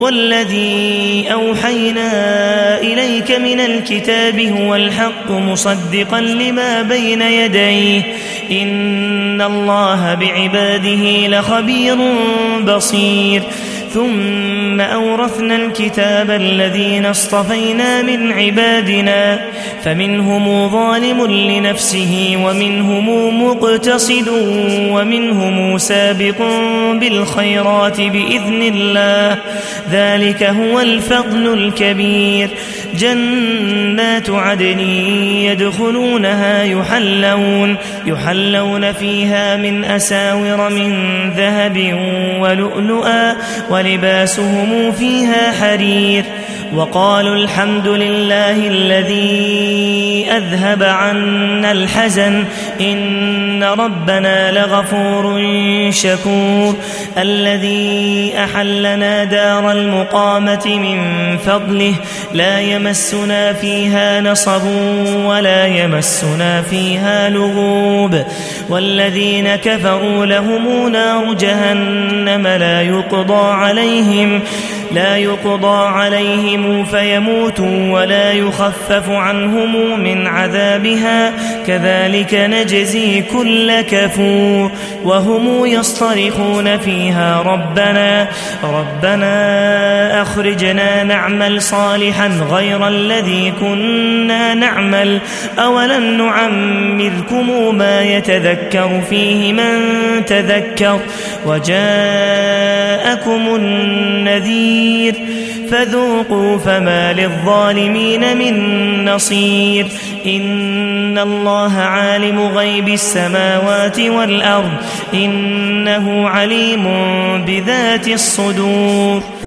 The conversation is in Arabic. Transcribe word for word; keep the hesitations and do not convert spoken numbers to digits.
والذي أوحينا إليك من الكتاب هو الحق مصدقا لما بين يديه إن الله بعباده لخبير بصير ثم أورثنا الكتاب الذين اصطفينا من عبادنا فمنهم ظالم لنفسه ومنهم مقتصد ومنهم سابق بالخيرات بإذن الله ذلك هو الفضل الكبير جنات عدن يدخلونها يحلون, يحلون فيها من أساور من ذهب ولؤلؤا ولباسهم فيها حرير وقالوا الحمد لله الذي أذهب عنا الحزن إن ربنا لغفور شكور الذي أحلنا دار المقامة من فضله لا يمسنا فيها نصب ولا يمسنا فيها لغوب والذين كفروا لهم نار جهنم لا يقضى عليهم لا يقضى عليهم فيموتوا ولا يخفف عنهم من عذابها كذلك نجزي كل كفور وهم يصطرخون فيها ربنا ربنا أخرجنا نعمل صالحا غير الذي كنا نعمل أولم نعمركم ما يتذكر فيه من تذكر وجاءكم النذير فذوقوا فما للظالمين من نصير إن الله عالم غيب السماوات والأرض إنه عليم بذات الصدور